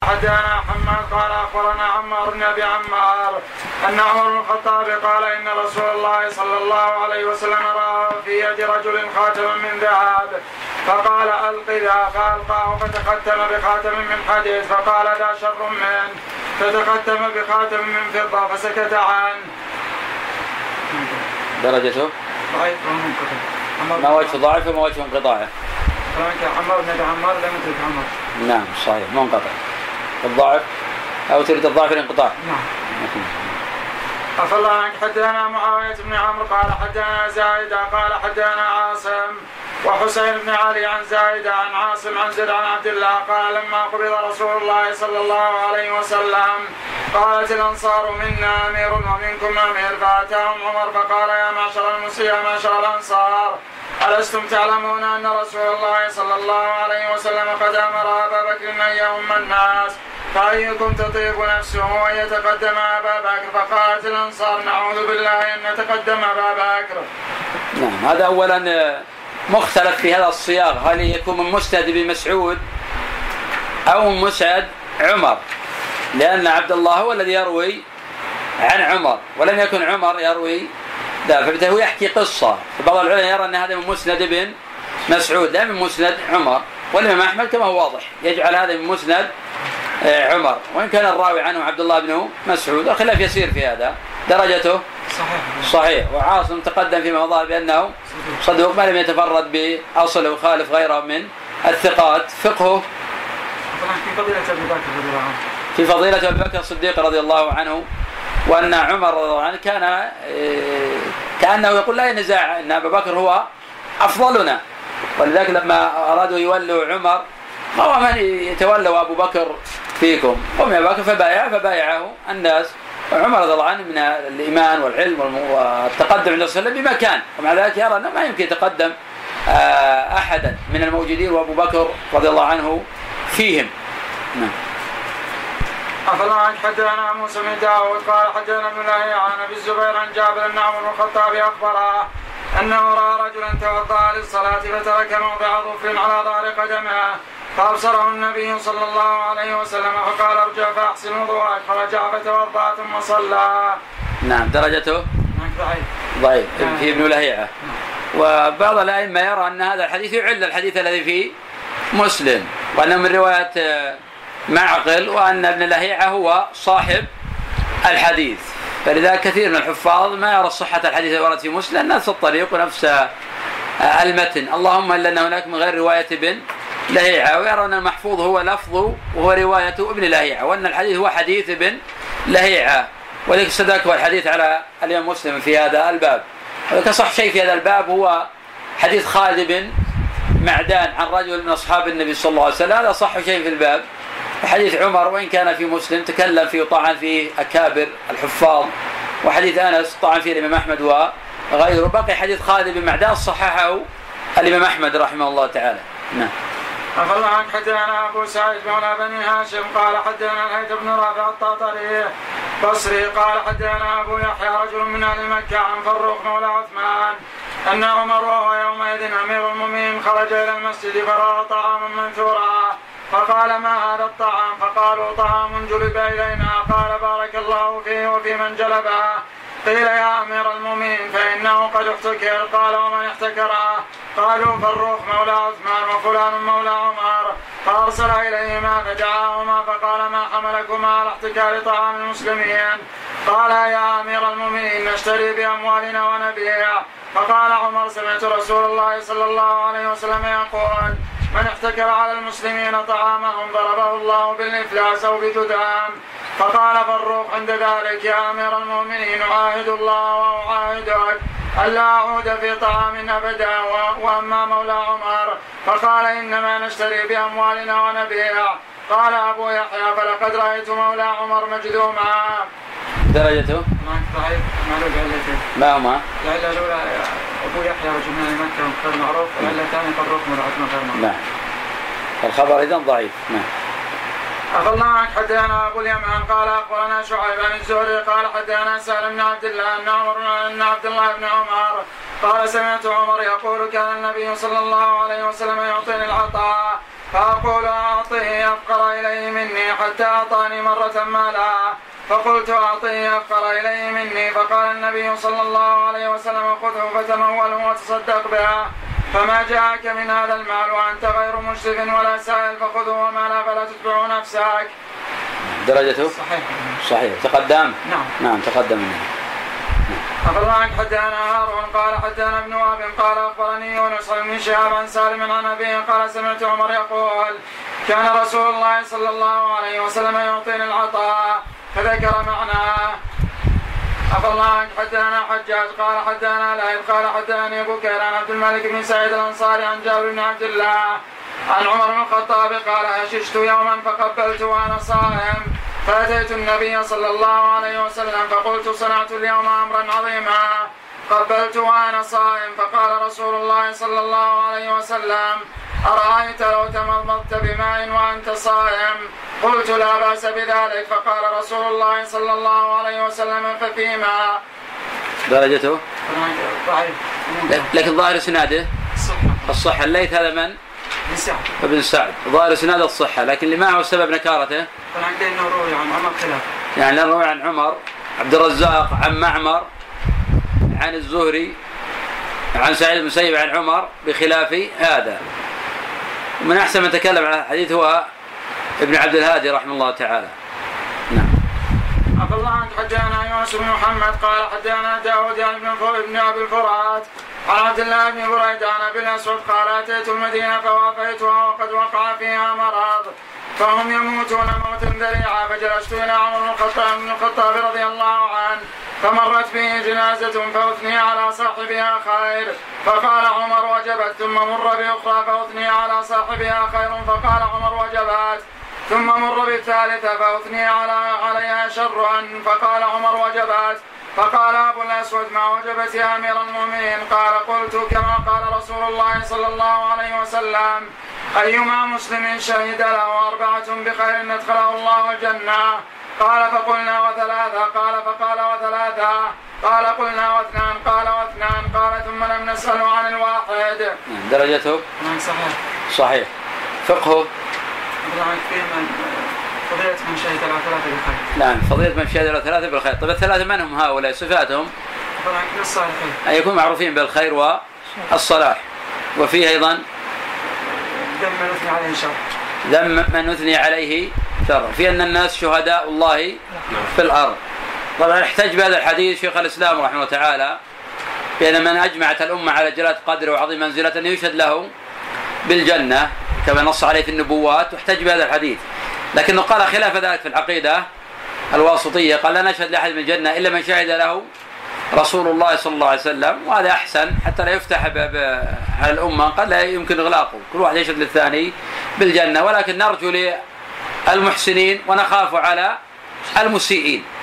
حدثنا حماد قال اخبرنا عمار بن ابي عمار ان عمر بن الخطاب قال ان رسول الله صلى الله عليه وسلم راى في يد رجل خاتما من ذهب فقال الق ذا فالقاه فتختم بخاتم من حديد فقال لا شر منه فتختم بخاتم من فضه فسكت عنه. درجته ضعيف ومنقطع. ما وجه ضعف وما وجه انقطاعه؟ عمار بن ابي عمار لم يترك عمار. نعم صحيح منقطع. الضعف أو تريد الضعف الانقطاع؟ نعم. عفى الله عنك. حدثنا معاوية بن عمرو قال حدثنا زايدة قال حدثنا عاصم وحسين بن علي عن زايدة عن عاصم عن زيد عن عبد الله قال لما قبض رسول الله صلى الله عليه وسلم قالت الأنصار منا أمير ومنكم أمير فأتاهم عمر فقال يا معشر المسلمين يا معشر الأنصار ألستم تعلمون أن رسول الله صلى الله عليه وسلم قد أمر أبا بكر أن يؤم الناس فأيكم تطيب نفسه وأن يتقدم أبا بكر فقالت الأنصار نعوذ بالله أن نتقدم أبا بكر. نعم هذا أولا مختلف في هذا الصياغ هل يكون من مسند بن مسعود أو من مسند عمر لأن عبد الله هو الذي يروي عن عمر ولم يكن عمر يروي لا فبالتالي يحكي قصة. بعض العلماء يرى أن هذا من مسند بن مسعود لا من مسند عمر والإمام أحمد كما هو واضح يجعل هذا من مسند عمر وإن كان الراوي عنه عبد الله بن مسعود الخلاف يسير في هذا. درجته صحيح وعاصم تقدم فيما مضى بأنه صدوق ما لم يتفرد بأصل وخالف غيره من الثقات. فقهه في فضيلة أبي بكر الصديق رضي الله عنه وأن عمر رضي الله عنه كان كأنه يقول لا ينزاع أن أبا بكر هو أفضلنا ولذلك لما أرادوا يولوا عمر هو من يتولوا أبو بكر فيكم قم يا بكر فبايعه الناس. عمر رضي الله عنه من الإيمان والعلم والتقدم عند رسول الله بمكان ومع ذلك يرى أنه ما يمكن يتقدم أحدا من الموجودين وأبو بكر رضي الله عنه فيهم. نعم. عفى الله عنك. حدثنا موسى بن داود قال حدثنا ابن لهيعة عن ابي الزبير عن جابر بن عمر بن الخطاب اخبره انه راى رجلا توضا للصلاه فترك موضع ظفر على ظهر قدمه فابصره النبي صلى الله عليه وسلم فقال ارجع فاحسن وضوءك فرجع فتوضا ثم صلى. نعم درجته ضعيف في ابن لهيعة وبعض الائمه يرى ان هذا الحديث يعل الحديث الذي في مسلم وانه من روايه معقل وأن ابن لهيعة هو صاحب الحديث فلذلك كثير من الحفاظ ما يرى صحة الحديث الذي ورد في مسلم نفس الطريق ونفس المتن اللهم إلا أن هناك من غير رواية ابن لهيعة ويرى أن المحفوظ هو لفظه وهو رواية ابن لهيعة وأن الحديث هو حديث ابن لهيعة ولذلك استدرك الحديث على الإمام مسلم في هذا الباب. وكصح شيء في هذا الباب هو حديث خالد بن معدان عن رجل من أصحاب النبي صلى الله عليه وسلم هذا صح شيء في الباب. حديث عمر وإن كان في مسلم تكلم فيه طعن فيه أكابر الحفاظ وحديث أنس طعن فيه الإمام أحمد وغيره. بقي حديث خالد بن معدان صححه الإمام أحمد رحمه الله تعالى. نعم. عفى الله عنك. حدثنا أبو سعيد مولى بني هاشم قال حدثنا الهيثم بن رافع الطاطري بصري قال حدثنا أبو يحيى رجل من أهل مكة عن فروخ مولى عثمان أن عمر وهو يومئذ أمير المؤمنين خرج إلى المسجد فرأى طعاما منثورا فقال ما هذا الطعام فقالوا طعام جلب إلينا قال بارك الله فيه وفي من جلبه. قيل يا أمير المؤمنين فإنه قد احتكر قال ومن احتكره قالوا فروخ مولى عثمان وفلان مولى عمر فأرسل إليهما فدعاهما فقال ما حملكما على احتكار طعام المسلمين قال يا أمير المؤمنين نشتري بأموالنا ونبيع. فقال عمر سمعت رسول الله صلى الله عليه وسلم يقول من احتكر على المسلمين طعامهم ضربه الله بالإفلاس أو بتدام. فقال فروخ عند ذلك يا أمير المؤمنين أعاهد الله وأعاهدك ألا أعود في طعام أبدا. وأما مولى عمر فقال إنما نشتري بأموالنا ونبيع. قال أبو يحيى فلقد رأيت مولى عمر مجذوما. درجته ضعيف معلوم علتين. ما هما؟ العلة الأولى أبو يحيى رجل من مكة غير معروف والعلة الثانية فروخ مولى عثمان غير معروف. نعم. الخبر إذن ضعيف. نعم. عفى الله عنك. حدثنا أبو اليمان قال أخبرنا شعيب عن الزهري قال حدثنا سالم بن عبد الله أن عبد الله بن عمر قال سمعت عمر يقول كان النبي صلى الله عليه وسلم يعطيني العطاء فأقول أعطيه أفقر إليه مني حتى أعطاني مرة مالا، فقلت أعطيه أفقر إليه مني، فقال النبي صلى الله عليه وسلم خذه فتموله وتصدق بها، فما جاءك من هذا المال وأنت غير مشرف ولا سائل فخذه وما لا فلا تتبع نفسك. درجته صحيح. تقدم. نعم تقدم منه. أخبرنا حدثنا هارون قال حدثنا ابن وهب قال أخبرني يونس بن شهاب عن سالم عن أبيه قال سمعت عمر يقول كان رسول الله صلى الله عليه وسلم يعطيني العطاء، فذكر معناه. أخبرنا حدثنا حجاج قال حدثنا لهيب قال حدثني بكير عن عبد الملك بن سعيد الأنصاري عن جابر بن عبد الله عن عمر بن الخطاب قال هششت يوما فقبلت وأنا صائم، فأتيت النبي صلى الله عليه وسلم فقلت صنعت اليوم أمرا عظيما، قبلت وأنا صائم، فقال رسول الله صلى الله عليه وسلم أرأيت لو تمضمضت بماء وأنت صائم؟ قلت لا بأس بذلك، فقال رسول الله صلى الله عليه وسلم ففيما. درجته لكن ظاهر سناده الصحة. الليث هذا من؟ ابن سعد. ظاهر سناده الصحة، لكن اللي معه سبب نكارته يعني روي عن عمر عبد الرزاق عن معمر عن الزهري عن سعيد بن المسيب عن عمر بخلاف هذا. من أحسن من تكلم على الحديث هو ابن عبد الهادي رحمه الله تعالى. نعم. عبد الله حدثنا يونس بن محمد قال حدثنا داود يعني ابن أبي الفرات عن عبد الله بن بريدة عن أبي الأسود قال أتيت المدينة فوافيتها وقد وقع فيها مرض فهم يموتون موتا ذريعا، فجلست إلى عمر بن الخطاب رضي الله عنه فمرت به جنازة فأثني على صاحبها خير، فقال عمر وجبت، ثم مر بأخرى فأثني على صاحبها خير، فقال عمر وجبت، ثم مر بالثالثة فأثني عليها شرا، فقال عمر وجبت، فقال أبو الأسود ما وجبت يا أمير المؤمنين؟ قال قلت كما قال رسول الله صلى الله عليه وسلم أيما مسلم شهد له 4 بخير ندخله الله الجنة. قال فقلنا وثلاثة، قال فقال وثلاثة، قال قلنا واثنان، قال واثنان، قال ثم لم نسأله عن الواحد. درجته صحيح. فقهه فضيلة من شهد على 3 بالخير. نعم فضيلة من شهد على 3 بالخير. طيب ال3 من هم هؤلاء؟ صفاتهم أن يكونوا معروفين بالخير والصلاح، وفيه أيضا ذم من أثني عليه شر، في أن الناس شهداء الله في الأرض. طبعا احتج بهذا الحديث شيخ الإسلام رحمه الله تعالى بأن من أجمعت الأمة على جلالة قدره وعظيم منزلة أن يشهد له بالجنة كما نص عليه في النبوات، واحتج بهذا الحديث، لكنه قال خلاف ذلك في العقيدة الواسطية، قال لا نشهد لأحد من الجنة إلا من شهد له رسول الله صلى الله عليه وسلم، وهذا أحسن حتى لا يفتح على الأمة قال لا يمكن إغلاقه، كل واحد يشهد للثاني بالجنة، ولكن نرجو للمحسنين ونخاف على المسيئين.